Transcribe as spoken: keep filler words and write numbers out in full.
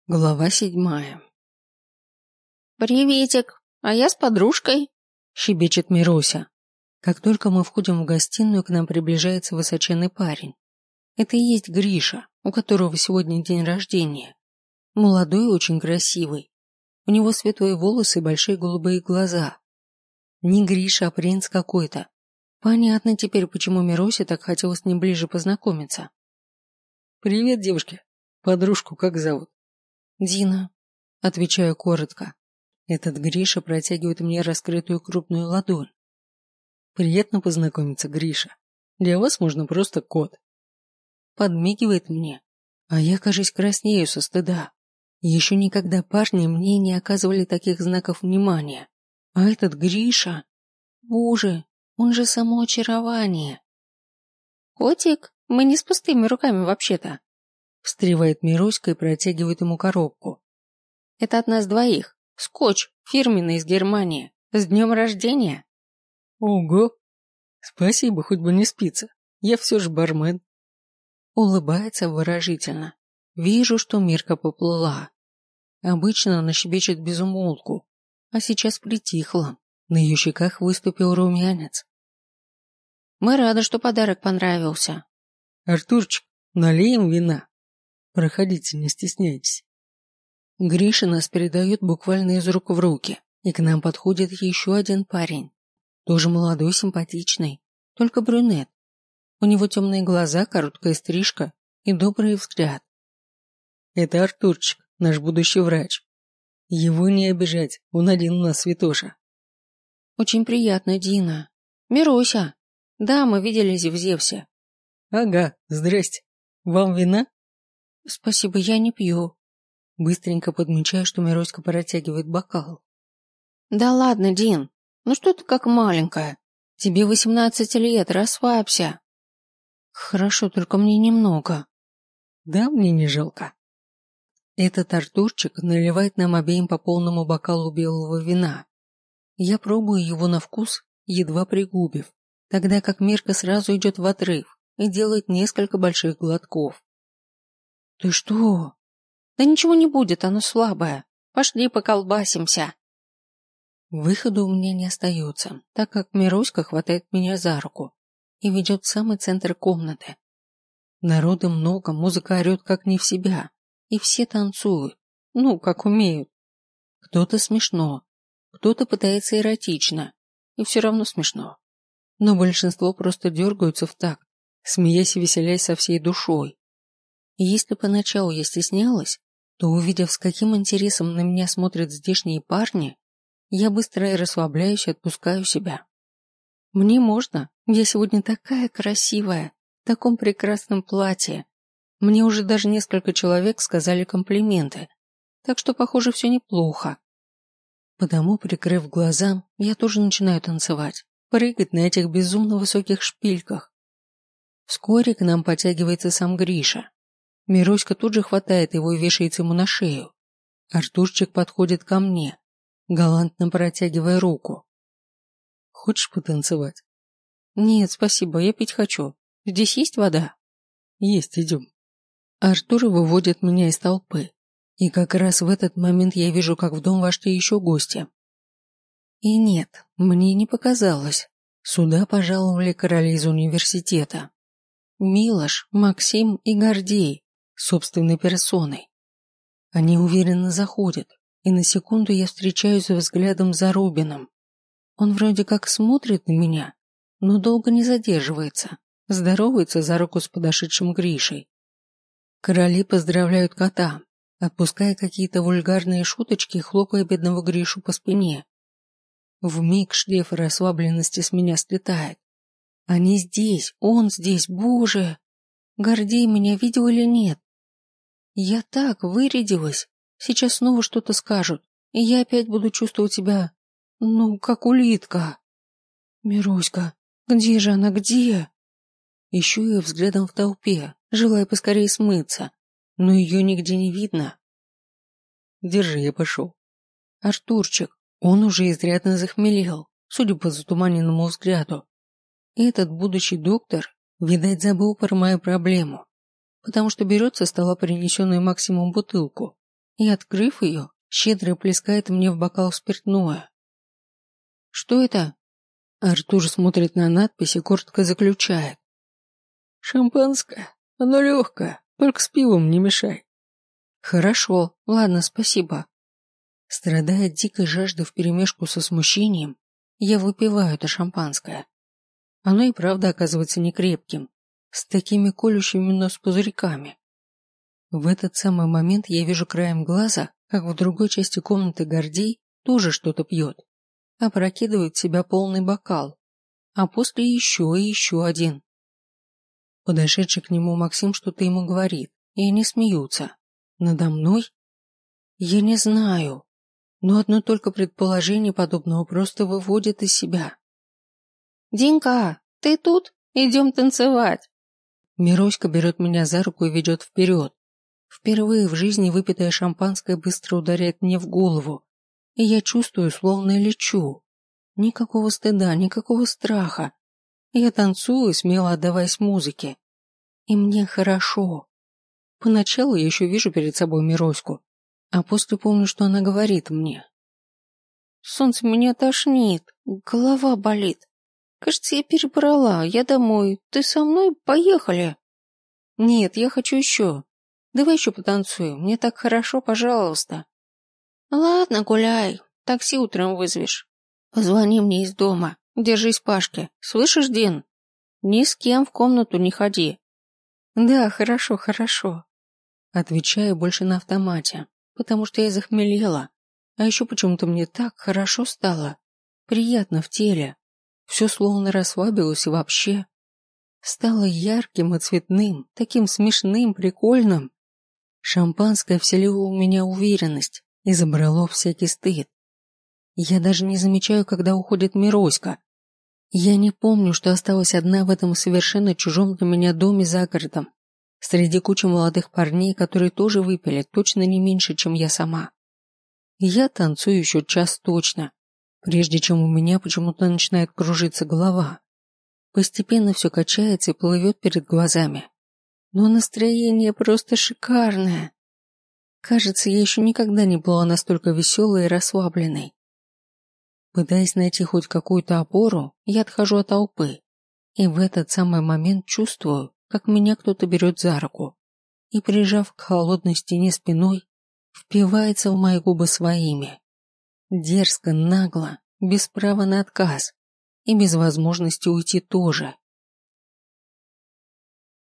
Глава седьмая. «Приветик, а я с подружкой», — щебечет Мируся. Как только мы входим в гостиную, к нам приближается высоченный парень. Это и есть Гриша, у которого сегодня день рождения. Молодой и очень красивый. У него светлые волосы и большие голубые глаза. Не Гриша, а принц какой-то. Понятно теперь, почему Мирусе так хотелось с ним ближе познакомиться. «Привет, девушки. Подружку как зовут?» «Дина», — отвечаю коротко. Этот Гриша протягивает мне раскрытую крупную ладонь. «Приятно познакомиться, Гриша. Для вас можно просто кот». Подмигивает мне, а я, кажется, краснею со стыда. Еще никогда парни мне не оказывали таких знаков внимания. А этот Гриша... Боже, он же само очарование. «Котик, мы не с пустыми руками вообще-то», — встревает Мироська и протягивает ему коробку. «Это от нас двоих. Скотч, фирменный из Германии. С днем рождения!» «Ого! Спасибо, хоть бы не спится. Я все же бармен». Улыбается выразительно. Вижу, что Мирка поплыла. Обычно она щебечет без умолку, а сейчас притихла. На ее щеках выступил румянец. «Мы рады, что подарок понравился». «Артурчик, налеем вина. Проходите, не стесняйтесь». Гриша нас передает буквально из рук в руки, и к нам подходит еще один парень. Тоже молодой, симпатичный, только брюнет. У него темные глаза, короткая стрижка и добрый взгляд. «Это Артурчик, наш будущий врач. Его не обижать, он один у нас святоша». «Очень приятно, Дина». «Мируся. Да, мы виделись в Зевсе». «Ага, здрасте. Вам вина?» «Спасибо, я не пью». Быстренько подмечаю, что Мироська протягивает бокал. «Да ладно, Дин, ну что ты как маленькая? Тебе восемнадцать лет, расслабься». «Хорошо, только мне немного». «Да, мне не жалко». Этот Артурчик наливает нам обеим по полному бокалу белого вина. Я пробую его на вкус, едва пригубив, тогда как Мирка сразу идет в отрыв и делает несколько больших глотков. «Ты что?» «Да ничего не будет, оно слабое. Пошли поколбасимся». Выхода у меня не остается, так как Мироська хватает меня за руку и ведет в самый центр комнаты. Народа много, музыка орет как не в себя, и все танцуют, ну, как умеют. Кто-то смешно, кто-то пытается эротично, и все равно смешно. Но большинство просто дергаются в такт, смеясь и веселясь со всей душой. И если поначалу я стеснялась, то, увидев, с каким интересом на меня смотрят здешние парни, я быстро и расслабляюсь и отпускаю себя. Мне можно, я сегодня такая красивая, в таком прекрасном платье. Мне уже даже несколько человек сказали комплименты, так что, похоже, все неплохо. Потому, прикрыв глаза, я тоже начинаю танцевать, прыгать на этих безумно высоких шпильках. Вскоре к нам подтягивается сам Гриша. Мироська тут же хватает его и вешается ему на шею. Артурчик подходит ко мне, галантно протягивая руку. «Хочешь потанцевать?» «Нет, спасибо, я пить хочу. Здесь есть вода?» «Есть, идем». Артур выводит меня из толпы, и как раз в этот момент я вижу, как в дом вошли еще гости. И нет, мне не показалось. Сюда пожаловали короли из университета. Милош, Максим и Гордей, собственной персоной. Они уверенно заходят, и на секунду я встречаюсь взглядом с Зарубиным. Он вроде как смотрит на меня, но долго не задерживается, здоровается за руку с подошедшим Гришей. Короли поздравляют кота, отпуская какие-то вульгарные шуточки и хлопая бедного Гришу по спине. Вмиг шлейф расслабленности с меня слетает. Они здесь, он здесь, боже! Гордей меня видел или нет? Я так вырядилась, сейчас снова что-то скажут, и я опять буду чувствовать себя, ну, как улитка. Мируська, где же она, где? Ищу ее взглядом в толпе, желая поскорее смыться, но ее нигде не видно. «Держи, я пошел». Артурчик, он уже изрядно захмелел, судя по затуманенному взгляду. Этот будущий доктор, видать, забыл про мою проблему, потому что берет со стола принесенную Максимум бутылку и, открыв ее, щедро плескает мне в бокал спиртное. «Что это?» Артур смотрит на надпись и коротко заключает. «Шампанское. Оно легкое, только с пивом не мешай». «Хорошо, ладно, спасибо». Страдая от дикой жажды вперемешку со смущением, я выпиваю это шампанское. Оно и правда оказывается некрепким, с такими колющими нос пузырьками. В этот самый момент я вижу краем глаза, как в другой части комнаты Гордей тоже что-то пьет, опрокидывает в себя полный бокал, а после еще и еще один. Подошедший к нему Максим что-то ему говорит, и они смеются. Надо мной? Я не знаю, но одно только предположение подобного просто выводит из себя. «Денька, ты тут? Идем танцевать!» Мироська берет меня за руку и ведет вперед. Впервые в жизни выпитое шампанское быстро ударяет мне в голову, и я чувствую, словно лечу. Никакого стыда, никакого страха. Я танцую, смело отдаваясь музыке. И мне хорошо. Поначалу я еще вижу перед собой Мироську, а после помню, что она говорит мне. «Солнце, меня тошнит, голова болит. Кажется, я перебрала, я домой. Ты со мной? Поехали!» «Нет, я хочу еще. Давай еще потанцуем, мне так хорошо, пожалуйста». «Ладно, гуляй, такси утром вызовешь. Позвони мне из дома, держись Пашке. Слышишь, Дин? Ни с кем в комнату не ходи». «Да, хорошо, хорошо». Отвечаю больше на автомате, потому что я захмелела. А еще почему-то мне так хорошо стало. Приятно в теле. Все словно расслабилось и вообще. Стало ярким и цветным, таким смешным, прикольным. Шампанское вселило у меня уверенность и забрало всякий стыд. Я даже не замечаю, когда уходит Мироська. Я не помню, что осталась одна в этом совершенно чужом для меня доме за городом, среди кучи молодых парней, которые тоже выпили точно не меньше, чем я сама. Я танцую еще час точно, прежде чем у меня почему-то начинает кружиться голова. Постепенно все качается и плывет перед глазами. Но настроение просто шикарное. Кажется, я еще никогда не была настолько веселой и расслабленной. Пытаясь найти хоть какую-то опору, я отхожу от толпы. И в этот самый момент чувствую, как меня кто-то берет за руку и, прижав к холодной стене спиной, впивается в мои губы своими. Дерзко, нагло, без права на отказ и без возможности уйти тоже.